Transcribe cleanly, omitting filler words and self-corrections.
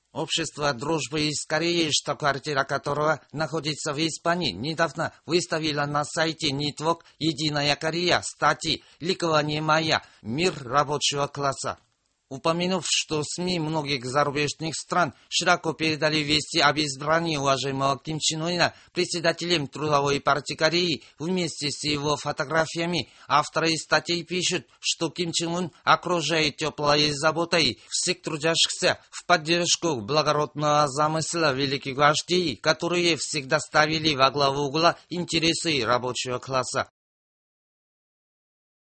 Общество дружбы из Кореи, штаб-квартира которого находится в Испании, недавно выставило на сайте Нитвок «Единая Корея» статьи «Ликование мая. Мир рабочего класса». Упомянув, что СМИ многих зарубежных стран широко передали вести об избрании уважаемого Ким Чен Ына председателем Трудовой партии Кореи вместе с его фотографиями, авторы статей пишут, что Ким Чен Ын окружает теплой заботой всех трудящихся в поддержку благородного замысла великих вождей, которые всегда ставили во главу угла интересы рабочего класса.